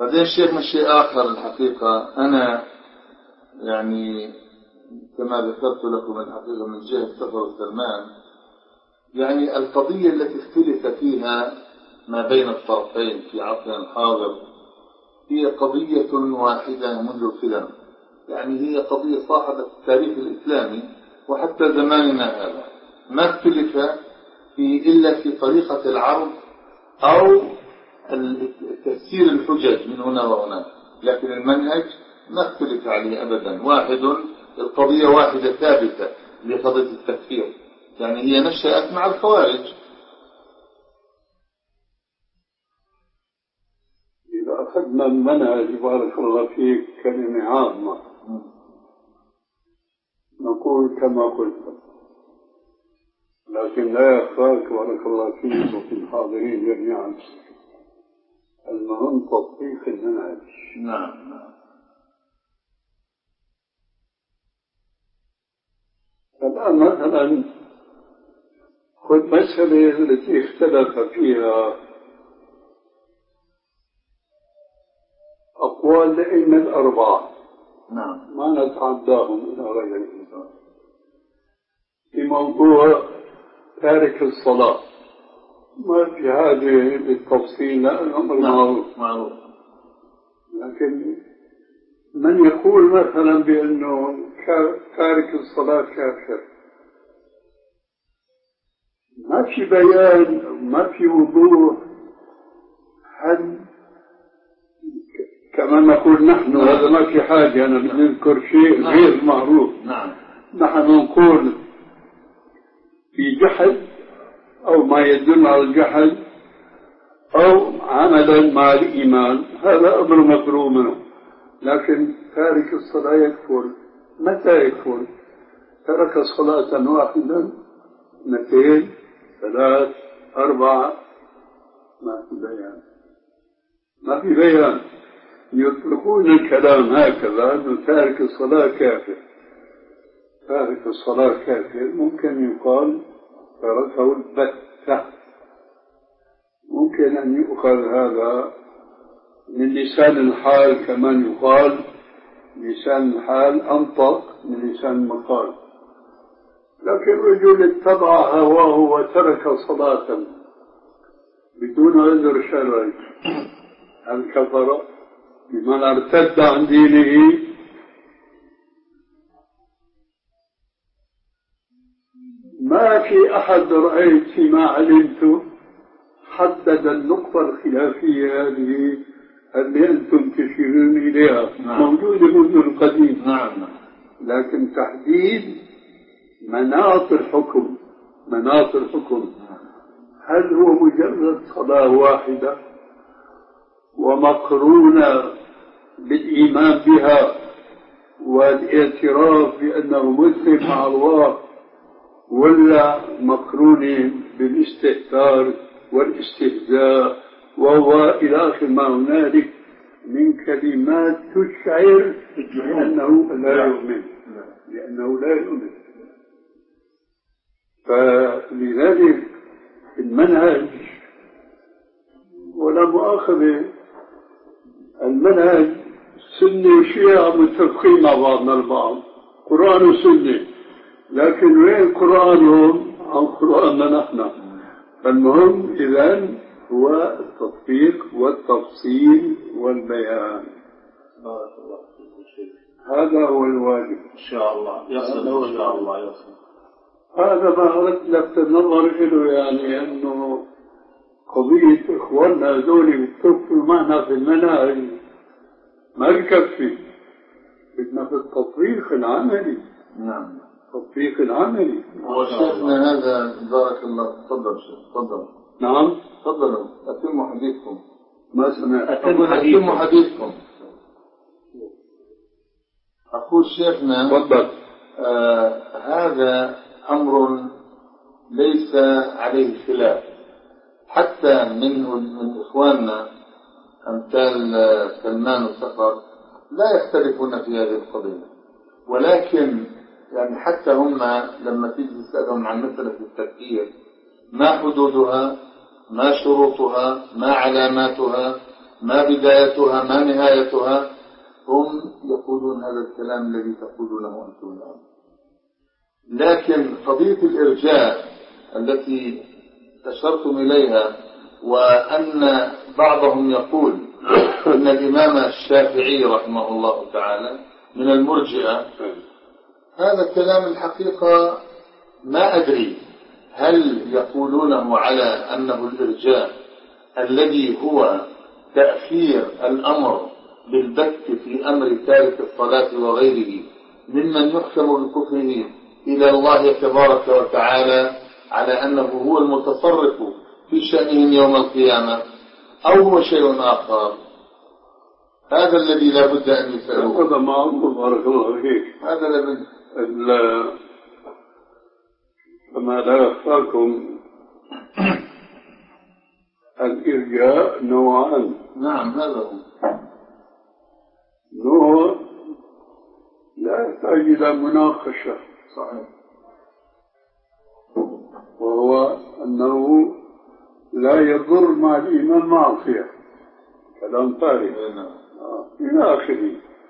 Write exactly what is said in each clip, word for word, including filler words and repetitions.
بعدين شيخنا شيء آخر الحقيقة، أنا يعني كما ذكرت لكم الحقيقة من جهة سفر سلمان، يعني القضية التي اختلف فيها ما بين الطرفين في عصرنا الحاضر هي قضية واحدة منذ القدم، يعني هي قضية صاحبة التاريخ الإسلامي وحتى زماننا هذا، ما اختلف في إلا في طريقة العرض أو تفسير الحجج من هنا وهنا، لكن المنهج ما اختلف عليه أبدا، واحد، القضية واحدة ثابتة لقضية التكفير، يعني هي نشأت مع الخوارج. إذا أخذنا المنهج بارك الله فيك كلمة عامة نقول كما قلت، لكن لا يخفاك بارك الله فيك وفي الحاضرين جميعا المهم تطبيق المنهج. نعم نعم. الآن مثلا خذ مسألة التي اختلف فيها أقوال الأئمة الأربعة، نعم، ما نتعداهم إلى غيرهم، في موضوع تارك الصلاة. ما في حاجة للتفصيل لأن الأمر معروف معروف، لكن من يقول مثلا بأنه تارك الصلاة كافر، ما في بيان، ما في وضوح، هل كما نقول نحن نعم. هذا ما في حاجة، أنا بنذكر شيء نعم. غير معروف. نعم. نحن نقول في جحد أو ما يدل على الجحد أو عملا مع الإيمان، هذا أمر مفروغ منه، لكن تارك الصلاة يكفر. متى يكفر؟ ترك صلاة واحدة، اثنتين، ثلاث، أربعة، ما في بيان، ما في بيان. يطلقون الكلام هكذا أنه تارك الصلاة كافر. تارك الصلاة كافر ممكن يقال تركه البتة، ممكن أن يؤخذ هذا من لسان الحال، كمان يقال لسان الحال أنطق من لسان المقال. لكن رجل اتبع هواه وترك صلاة بدون عذر شرعي، هل كفر؟ بمن ارتد عن دينه؟ ما في أحد رأيت فيما علمت حدد النقطة الخلافية هذه اللي أنتم تشيرون إليها. نعم. موجودة منذ القديم. نعم. لكن تحديد مناط الحكم، مناط الحكم، هل هو مجرد صلاة واحدة ومقرونة بالإيمان بها والاعتراف بأنه مسلم مع الله، ولا مقرونة بالاستهتار والاستهزاء وهو إلى آخر ما هنالك من كلمات تشعر بأنه لا يؤمن، لأنه لا يؤمن. فلذلك المنهج ولا مؤاخذة، المنهج سنة وشيعة متفقين مع بعضنا البعض، قرآن وسنة، لكن وين قرآنهم عن قرآننا نحن؟ فالمهم إذن هو التطبيق والتفصيل والبيان. هذا هو الواجب إن شاء الله يصل، إن شاء الله يصل. هذا ما أردت لفت النظر إله، يعني أنه قضية إخواننا هذول بيتفقوا معنا في المناهج ما يكفي، بدنا في التطبيق العملي. نعم، التطبيق العملي. وشيخنا هذا بارك الله. تفضل شيخ، تفضل. نعم، تفضلوا أتموا حديثكم. ما سمعت. أتموا حديثكم. أقول شيخنا تفضل. آه هذا أمر ليس عليه خلاف، حتى من من إخواننا أمثال سلمان وسفر لا يختلفون في هذه القضية، ولكن يعني حتى هم لما تيجي تسألهم عن مسألة التكفير، ما حدودها، ما شروطها، ما علاماتها، ما بدايتها ما نهايتها، هم يقولون هذا الكلام الذي تقولونه أنتم الآن. لكن قضية الإرجاء التي أشرتم إليها، وأن بعضهم يقول أن الإمام الشافعي رحمه الله تعالى من المرجئة، هذا كلام الحقيقة ما أدري هل يقولونه على أنه الإرجاء الذي هو تأخير الأمر بالبت في أمر تارك الصلاة وغيره ممن يحكم بكفره إلى الله تبارك وتعالى على أنه هو المتصرف في شأنهم يوم القيامة، أو هو شيء آخر. هذا الذي لا بد أن يسألوه. هذا ما أقول بارك الله فيك. هذا لا بد. فما لا يخفاكم الإرجاء نوعان. نعم هذا هو. نوع لا يحتاج إلى مناقشة. صحيح. وهو أنه لا يضر مع الإيمان معصية، كلام فارغ إلى آخره.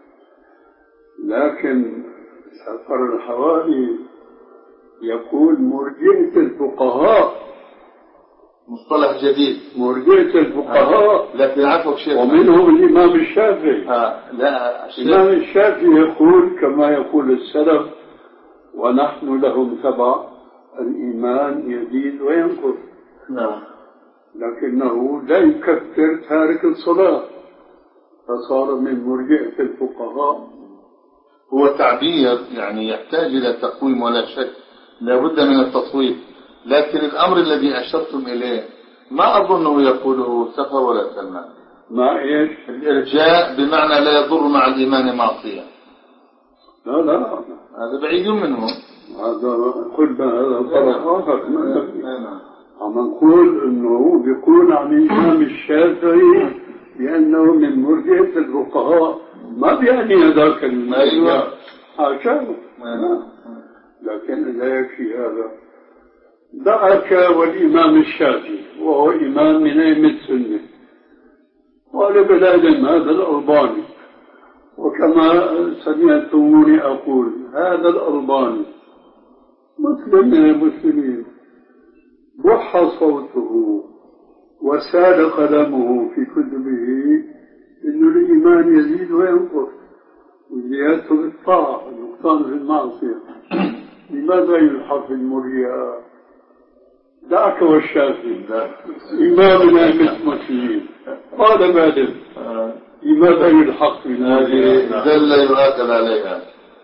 لكن سفر الحوالي يقول مرجئة الفقهاء، مصطلح جديد، مرجئة الفقهاء. آه. لكن عفوا شيخ، ومنهم الإمام الشافعي. آه. لا الإمام الشافعي يقول كما يقول السلف: ونحن لهم تبع، الإيمان يزيد وينقص. نعم. لكنه لا يكفر تارك الصلاة، فصار من مرجئة الفقهاء. هو تعبير يعني يحتاج إلى تقويم ولا شك، لا بد من التصويت. لكن الأمر الذي أشرتم إليه ما أظنه يقوله سفر ولا سلمان. ما إيش؟ الإرجاء بمعنى لا يضر مع الإيمان معصية. لا لا، هذا بعيد منه. هذا قلنا هذا طرف آخر. عم نقول إنه بيكون عن الإمام الشافعي لأنه من مرجئة الفقهاء، ما بيعني هذاك المعنى. أيوة. عشان لكن إذا يكفي هذا. دعك والإمام الشافعي وهو إمام من أئمة السنة، قال بالعلم هذا الألباني، وكما سمعتموني أقول هذا الألباني مسلم من المسلمين، بح صوته وسال قلمه في كتبه إن الإيمان يزيد وينقص، وزيادته بالطاعة ونقصان في المعصية. لماذا يلحق المرياء؟ دعك والشافعي إمام من أئمة المسلمين قال مالك: لماذا يلحق هذه دل يؤكد عليها.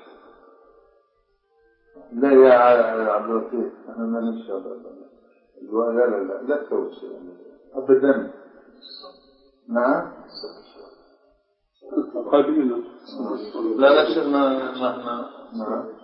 لا يا عبد اللطيف، احنا ما نشرب لا لا لا لا تسوي شيء ابدا. نعم قبلنا لا لا شيخ ما ما نعم